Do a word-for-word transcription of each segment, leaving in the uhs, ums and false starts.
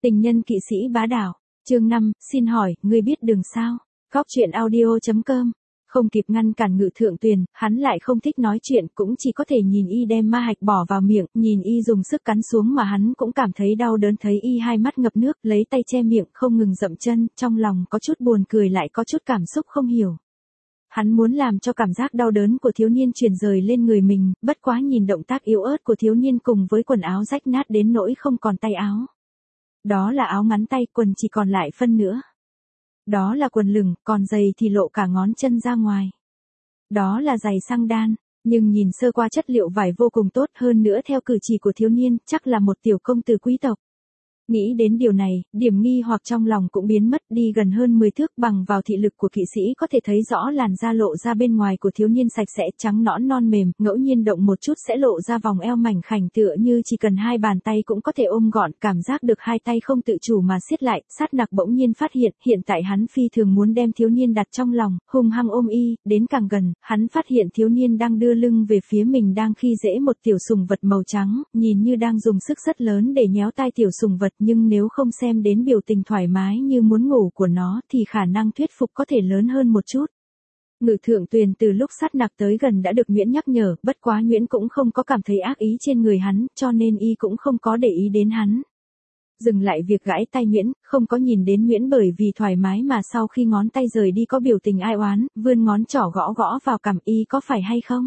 Tình nhân kỵ sĩ bá đạo. Chương năm, xin hỏi, ngươi biết đường sao? Góc truyện audio chấm com. Không kịp ngăn cản Ngự Thượng Tuyền, hắn lại không thích nói chuyện, cũng chỉ có thể nhìn y đem ma hạch bỏ vào miệng, nhìn y dùng sức cắn xuống mà hắn cũng cảm thấy đau đớn, thấy y hai mắt ngập nước, lấy tay che miệng, không ngừng dậm chân, trong lòng có chút buồn cười lại có chút cảm xúc không hiểu. Hắn muốn làm cho cảm giác đau đớn của thiếu niên truyền rời lên người mình, bất quá nhìn động tác yếu ớt của thiếu niên cùng với quần áo rách nát đến nỗi không còn tay áo. Đó là áo ngắn tay, quần chỉ còn lại phân nữa. Đó là quần lửng, còn giày thì lộ cả ngón chân ra ngoài. Đó là giày xăng đan, nhưng nhìn sơ qua chất liệu vải vô cùng tốt, hơn nữa theo cử chỉ của thiếu niên, chắc là một tiểu công tử quý tộc. Nghĩ đến điều này, điểm nghi hoặc trong lòng cũng biến mất, đi gần hơn mười thước, bằng vào thị lực của kỵ sĩ có thể thấy rõ làn da lộ ra bên ngoài của thiếu niên sạch sẽ, trắng nõn non mềm, ngẫu nhiên động một chút sẽ lộ ra vòng eo mảnh khảnh tựa như chỉ cần hai bàn tay cũng có thể ôm gọn, cảm giác được hai tay không tự chủ mà siết lại. Sát Nặc bỗng nhiên phát hiện, hiện tại hắn phi thường muốn đem thiếu niên đặt trong lòng, hung hăng ôm y, đến càng gần, hắn phát hiện thiếu niên đang đưa lưng về phía mình, đang khi dễ một tiểu sùng vật màu trắng, nhìn như đang dùng sức rất lớn để nhéo tai tiểu sùng vật, nhưng nếu không xem đến biểu tình thoải mái như muốn ngủ của nó thì khả năng thuyết phục có thể lớn hơn một chút. Ngự Thượng Tuyền từ lúc Sát Nặc tới gần đã được Nguyễn nhắc nhở, bất quá Nguyễn cũng không có cảm thấy ác ý trên người hắn, cho nên y cũng không có để ý đến hắn. Dừng lại việc gãi tay Nguyễn, không có nhìn đến Nguyễn bởi vì thoải mái mà sau khi ngón tay rời đi có biểu tình ai oán, vươn ngón trỏ gõ gõ vào cằm y, có phải hay không?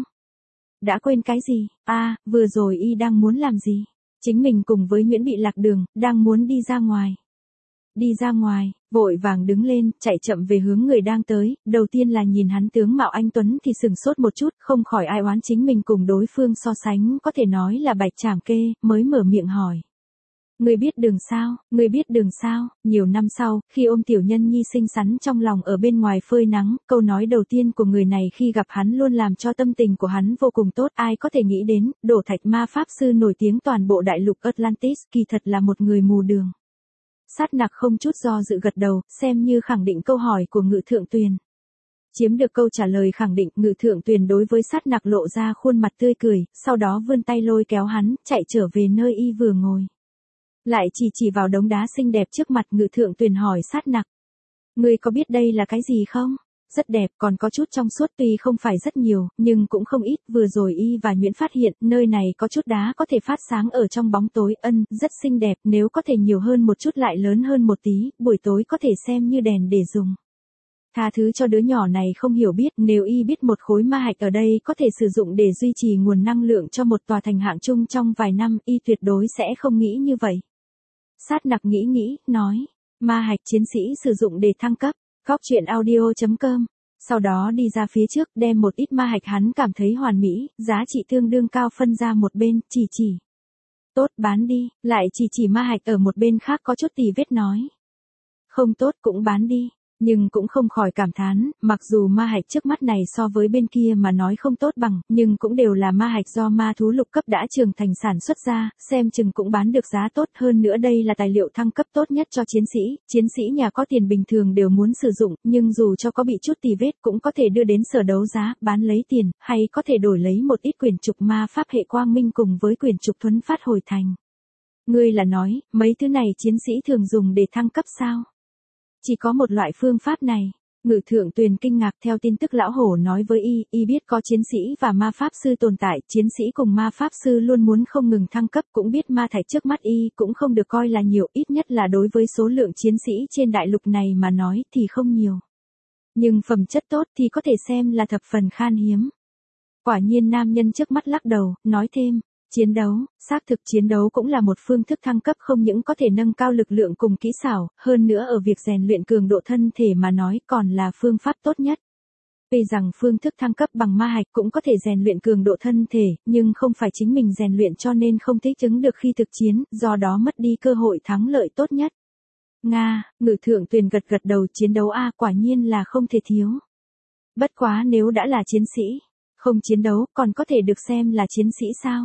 Đã quên cái gì? A, à, vừa rồi y đang muốn làm gì? Chính mình cùng với Nguyễn bị lạc đường, đang muốn đi ra ngoài. Đi ra ngoài, vội vàng đứng lên, chạy chậm về hướng người đang tới, đầu tiên là nhìn hắn tướng mạo anh tuấn thì sừng sốt một chút, không khỏi ai oán chính mình cùng đối phương so sánh, có thể nói là bạch trảm kê, mới mở miệng hỏi. Người biết đường sao, người biết đường sao? Nhiều năm sau, khi ôm tiểu nhân nhi xinh xắn trong lòng ở bên ngoài phơi nắng, câu nói đầu tiên của người này khi gặp hắn luôn làm cho tâm tình của hắn vô cùng tốt. Ai có thể nghĩ đến, Đổ Thạch ma pháp sư nổi tiếng toàn bộ đại lục Atlantis, kỳ thật là một người mù đường. Sát Nặc không chút do dự gật đầu, xem như khẳng định câu hỏi của Ngự Thượng Tuyền. Chiếm được câu trả lời khẳng định, Ngự Thượng Tuyền đối với Sát Nặc lộ ra khuôn mặt tươi cười, sau đó vươn tay lôi kéo hắn, chạy trở về nơi y vừa ngồi. Lại chỉ chỉ vào đống đá xinh đẹp trước mặt. Ngự Thượng Tuyền hỏi Sát Nặc. Ngươi có biết đây là cái gì không? Rất đẹp, còn có chút trong suốt, tuy không phải rất nhiều, nhưng cũng không ít. Vừa rồi y và Nguyễn phát hiện, nơi này có chút đá có thể phát sáng ở trong bóng tối, ân, rất xinh đẹp, nếu có thể nhiều hơn một chút lại lớn hơn một tí, buổi tối có thể xem như đèn để dùng. Tha thứ cho đứa nhỏ này không hiểu biết, nếu y biết một khối ma hạch ở đây có thể sử dụng để duy trì nguồn năng lượng cho một tòa thành hạng chung trong vài năm, y tuyệt đối sẽ không nghĩ như vậy. Sát Nặc nghĩ nghĩ, nói, ma hạch chiến sĩ sử dụng để thăng cấp. Góc truyện audio chấm com. Sau đó đi ra phía trước, đem một ít ma hạch hắn cảm thấy hoàn mỹ, giá trị tương đương cao phân ra một bên, chỉ chỉ. Tốt, bán đi, lại chỉ chỉ ma hạch ở một bên khác có chút tì vết nói. Không tốt cũng bán đi. Nhưng cũng không khỏi cảm thán, mặc dù ma hạch trước mắt này so với bên kia mà nói không tốt bằng, nhưng cũng đều là ma hạch do ma thú lục cấp đã trưởng thành sản xuất ra, xem chừng cũng bán được giá tốt. Hơn nữa đây là tài liệu thăng cấp tốt nhất cho chiến sĩ, chiến sĩ nhà có tiền bình thường đều muốn sử dụng, nhưng dù cho có bị chút tì vết cũng có thể đưa đến sở đấu giá, bán lấy tiền, hay có thể đổi lấy một ít quyển trục ma pháp hệ quang minh cùng với quyển trục thuấn phát hồi thành. Ngươi là nói, mấy thứ này chiến sĩ thường dùng để thăng cấp sao? Chỉ có một loại phương pháp này. Ngự Thượng Tuyền kinh ngạc, theo tin tức lão hổ nói với y, y biết có chiến sĩ và ma pháp sư tồn tại, chiến sĩ cùng ma pháp sư luôn muốn không ngừng thăng cấp, cũng biết ma thạch trước mắt y cũng không được coi là nhiều, ít nhất là đối với số lượng chiến sĩ trên đại lục này mà nói thì không nhiều. Nhưng phẩm chất tốt thì có thể xem là thập phần khan hiếm. Quả nhiên nam nhân trước mắt lắc đầu, nói thêm. Chiến đấu, xác thực chiến đấu cũng là một phương thức thăng cấp, không những có thể nâng cao lực lượng cùng kỹ xảo, hơn nữa ở việc rèn luyện cường độ thân thể mà nói còn là phương pháp tốt nhất. Tuy rằng phương thức thăng cấp bằng ma hạch cũng có thể rèn luyện cường độ thân thể, nhưng không phải chính mình rèn luyện cho nên không thích ứng được khi thực chiến, do đó mất đi cơ hội thắng lợi tốt nhất. Nga, Ngự Thượng Tuyền gật gật đầu, chiến đấu a, quả nhiên là không thể thiếu. Bất quá nếu đã là chiến sĩ, không chiến đấu còn có thể được xem là chiến sĩ sao?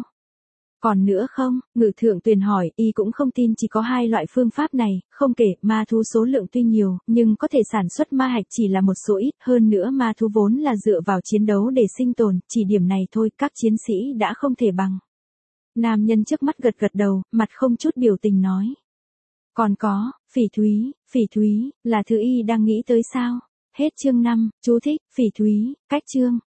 Còn nữa không? Ngự Thượng Tuyền hỏi, y cũng không tin chỉ có hai loại phương pháp này, không kể, ma thú số lượng tuy nhiều, nhưng có thể sản xuất ma hạch chỉ là một số ít, hơn nữa ma thú vốn là dựa vào chiến đấu để sinh tồn, chỉ điểm này thôi, các chiến sĩ đã không thể bằng. Nam nhân trước mắt gật gật đầu, mặt không chút biểu tình nói. Còn có, phỉ thúy, phỉ thúy, là thứ y đang nghĩ tới sao? Hết chương năm, chú thích, phỉ thúy, cách chương.